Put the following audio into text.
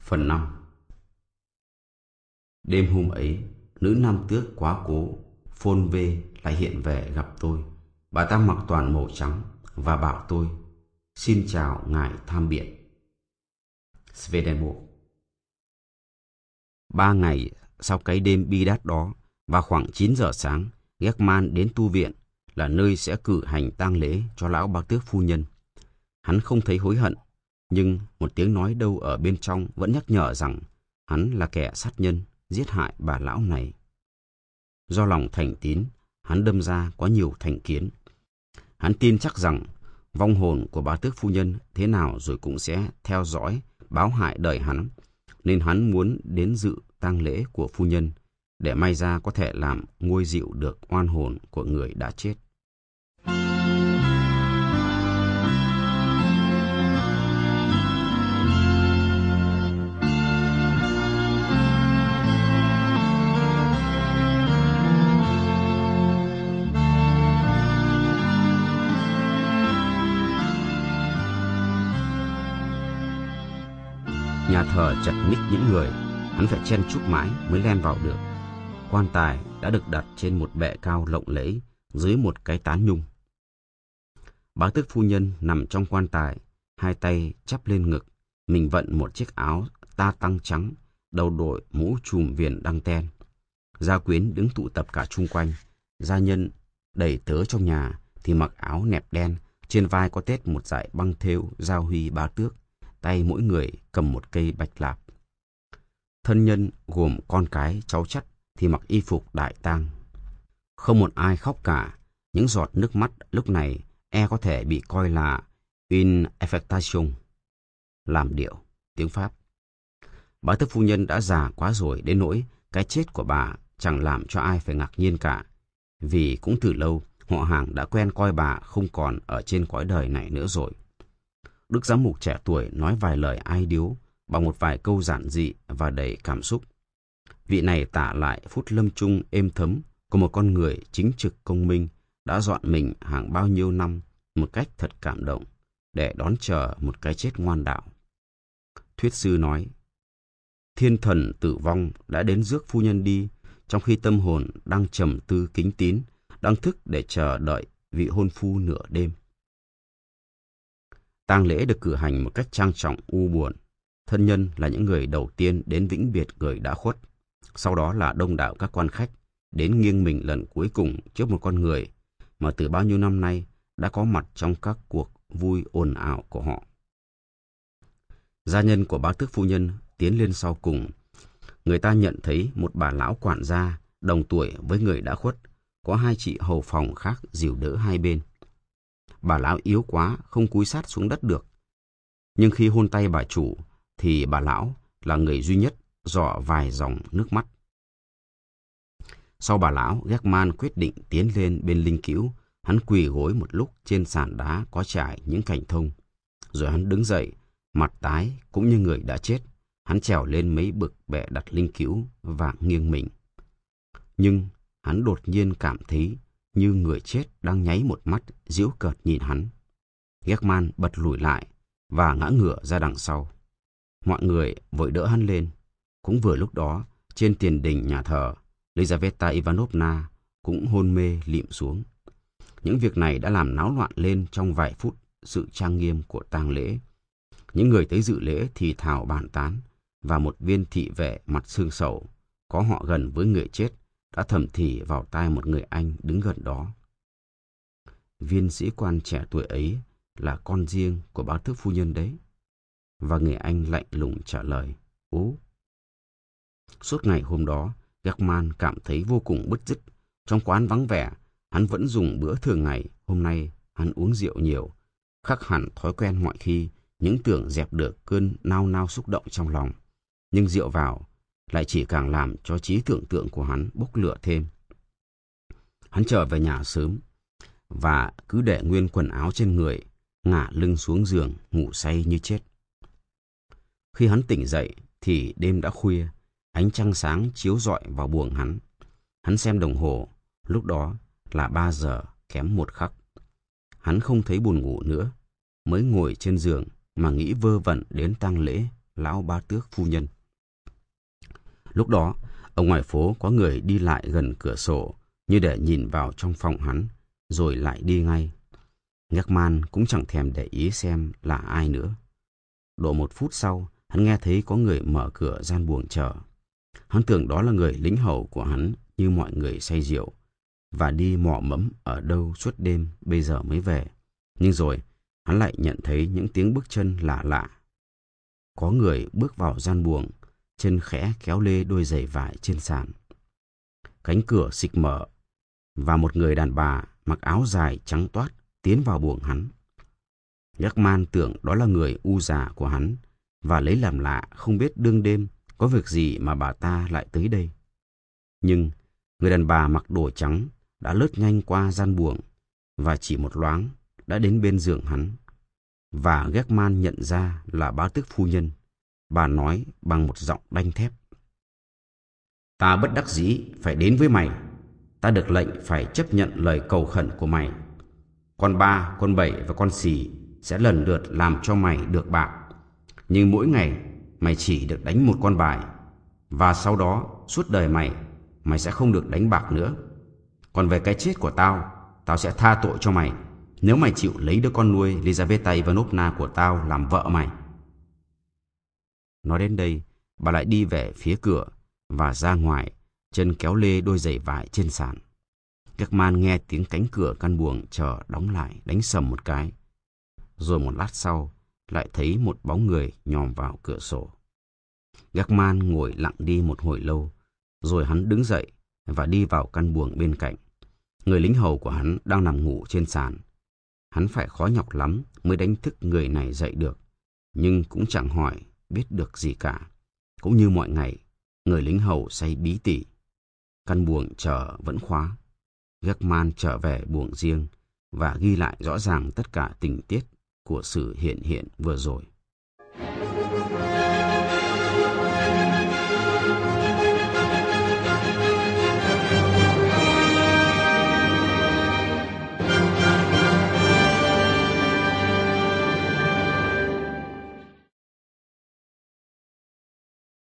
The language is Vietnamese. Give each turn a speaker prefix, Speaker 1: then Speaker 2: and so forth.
Speaker 1: Phần 5. Đêm hôm ấy, nữ nam tước quá cố Phôn Vê lại hiện về gặp tôi. Bà ta mặc toàn màu trắng và bảo tôi: "Xin chào ngài tham biện Swedenborg." 3 ngày sau cái đêm bi đát đó, vào khoảng 9 giờ sáng, Geckman đến tu viện, là nơi sẽ cử hành tang lễ cho lão bá tước phu nhân. Hắn không thấy hối hận, nhưng một tiếng nói đâu ở bên trong vẫn nhắc nhở rằng hắn là kẻ sát nhân giết hại bà lão này. Do lòng thành tín, hắn đâm ra có nhiều thành kiến. Hắn tin chắc rằng vong hồn của bá tước phu nhân thế nào rồi cũng sẽ theo dõi, báo hại đời hắn, nên hắn muốn đến dự tang lễ của phu nhân, để may ra có thể làm nguôi dịu được oan hồn của người đã chết. Nhà thờ chật ních những người, hắn phải chen chúc mãi mới len vào được. Quan tài đã được đặt trên một bệ cao lộng lẫy dưới một cái tán nhung. Bá tước phu nhân nằm trong quan tài, hai tay chắp lên ngực, mình vận một chiếc áo ta tăng trắng, đầu đội mũ trùm viền đăng ten. Gia quyến đứng tụ tập cả chung quanh. Gia nhân đầy tớ trong nhà thì mặc áo nẹp đen, trên vai có tết một dải băng thêu giao huy bá tước, tay mỗi người cầm một cây bạch lạp. Thân nhân gồm con cái, cháu chắt thì mặc y phục đại tang. Không một ai khóc cả. Những giọt nước mắt lúc này có thể bị coi là une affectation, làm điệu, tiếng Pháp. Bá tước phu nhân đã già quá rồi đến nỗi cái chết của bà chẳng làm cho ai phải ngạc nhiên cả, vì cũng từ lâu họ hàng đã quen coi bà không còn ở trên cõi đời này nữa rồi. Đức giám mục trẻ tuổi nói vài lời ai điếu bằng một vài câu giản dị và đầy cảm xúc. Vị này tả lại phút lâm chung êm thấm của một con người chính trực công minh đã dọn mình hàng bao nhiêu năm một cách thật cảm động để đón chờ một cái chết ngoan đạo. Thuyết sư nói: "Thiên thần tử vong đã đến rước phu nhân đi, trong khi tâm hồn đang trầm tư kính tín, đang thức để chờ đợi vị hôn phu nửa đêm." Tang lễ được cử hành một cách trang trọng u buồn. Thân nhân là những người đầu tiên đến vĩnh biệt người đã khuất. Sau đó là đông đảo các quan khách đến nghiêng mình lần cuối cùng trước một con người mà từ bao nhiêu năm nay đã có mặt trong các cuộc vui ồn ào của họ. Gia nhân của bá tước phu nhân tiến lên sau cùng. Người ta nhận thấy một bà lão quản gia đồng tuổi với người đã khuất, có hai chị hầu phòng khác dìu đỡ hai bên. Bà lão yếu quá, không cúi sát xuống đất được. Nhưng khi hôn tay bà chủ, thì bà lão là người duy nhất rọ vài dòng nước mắt. Sau bà lão, Geckman quyết định tiến lên bên linh cữu. Hắn quỳ gối một lúc trên sàn đá có trải những cành thông. Rồi hắn đứng dậy, mặt tái cũng như người đã chết. Hắn trèo lên mấy bực bệ đặt linh cữu và nghiêng mình. Nhưng hắn đột nhiên cảm thấy như người chết đang nháy một mắt giễu cợt nhìn hắn. Geckman bật lùi lại và ngã ngửa ra đằng sau. Mọi người vội đỡ hắn lên. Cũng vừa lúc đó, trên tiền đình nhà thờ, Lizaveta Ivanovna cũng hôn mê lịm xuống. Những việc này đã làm náo loạn lên trong vài phút sự trang nghiêm của tang lễ. Những người tới dự lễ thì thào bàn tán, và một viên thị vệ mặt xương sầu, có họ gần với người chết, đã thầm thì vào tai một người Anh đứng gần đó: "Viên sĩ quan trẻ tuổi ấy là con riêng của bá tước phu nhân đấy." Và người Anh lạnh lùng trả lời: "Ố." Suốt ngày hôm đó, Geckman cảm thấy vô cùng bứt rứt. Trong quán vắng vẻ, hắn vẫn dùng bữa thường ngày. Hôm nay hắn uống rượu nhiều, khác hẳn thói quen mọi khi, những tưởng dẹp được cơn nao nao xúc động trong lòng. Nhưng rượu vào lại chỉ càng làm cho trí tưởng tượng của hắn bốc lửa thêm. Hắn trở về nhà sớm và cứ để nguyên quần áo trên người, ngả lưng xuống giường ngủ say như chết. Khi hắn tỉnh dậy thì đêm đã khuya, ánh trăng sáng chiếu rọi vào buồng hắn. Hắn xem đồng hồ, lúc đó là 3 giờ kém 1 khắc. Hắn không thấy buồn ngủ nữa, mới ngồi trên giường mà nghĩ vơ vẩn đến tang lễ lão bá tước phu nhân. Lúc đó, ở ngoài phố có người đi lại gần cửa sổ như để nhìn vào trong phòng hắn, rồi lại đi ngay. Jackman cũng chẳng thèm để ý xem là ai nữa. Độ 1 phút sau, hắn nghe thấy có người mở cửa gian buồng chờ. Hắn tưởng đó là người lính hầu của hắn như mọi người say rượu và đi mò mẫm ở đâu suốt đêm bây giờ mới về. Nhưng rồi, hắn lại nhận thấy những tiếng bước chân lạ lạ. Có người bước vào gian buồng, chân khẽ kéo lê đôi giày vải trên sàn. Cánh cửa xịch mở và một người đàn bà mặc áo dài trắng toát tiến vào buồng hắn. Jackman tưởng đó là người u già của hắn và lấy làm lạ không biết đương đêm có việc gì mà bà ta lại tới đây. Nhưng người đàn bà mặc đồ trắng đã lướt nhanh qua gian buồng và chỉ một loáng đã đến bên giường hắn. Và Jackman nhận ra là bá tước phu nhân. Bà nói bằng một giọng đanh thép: "Ta bất đắc dĩ phải đến với mày. Ta được lệnh phải chấp nhận lời cầu khẩn của mày. Con Ba, con Bảy và con Xì sẽ lần lượt làm cho mày được bạc. Nhưng mỗi ngày mày chỉ được đánh một con bài. Và sau đó suốt đời mày sẽ không được đánh bạc nữa. Còn về cái chết của tao sẽ tha tội cho mày nếu mày chịu lấy đứa con nuôi Lizaveta Ivanovna của tao làm vợ mày." Nói đến đây, bà lại đi về phía cửa và ra ngoài, chân kéo lê đôi giày vải trên sàn. Jackman nghe tiếng cánh cửa căn buồng chờ đóng lại đánh sầm một cái. Rồi một lát sau, lại thấy một bóng người nhòm vào cửa sổ. Jackman ngồi lặng đi một hồi lâu, rồi hắn đứng dậy và đi vào căn buồng bên cạnh. Người lính hầu của hắn đang nằm ngủ trên sàn. Hắn phải khó nhọc lắm mới đánh thức người này dậy được, nhưng cũng chẳng hỏi biết được gì cả. Cũng như mọi ngày, người lính hầu say bí tỉ. Căn buồng chờ vẫn khóa. Jackman trở về buồng riêng và ghi lại rõ ràng tất cả tình tiết của sự hiện hiện vừa rồi.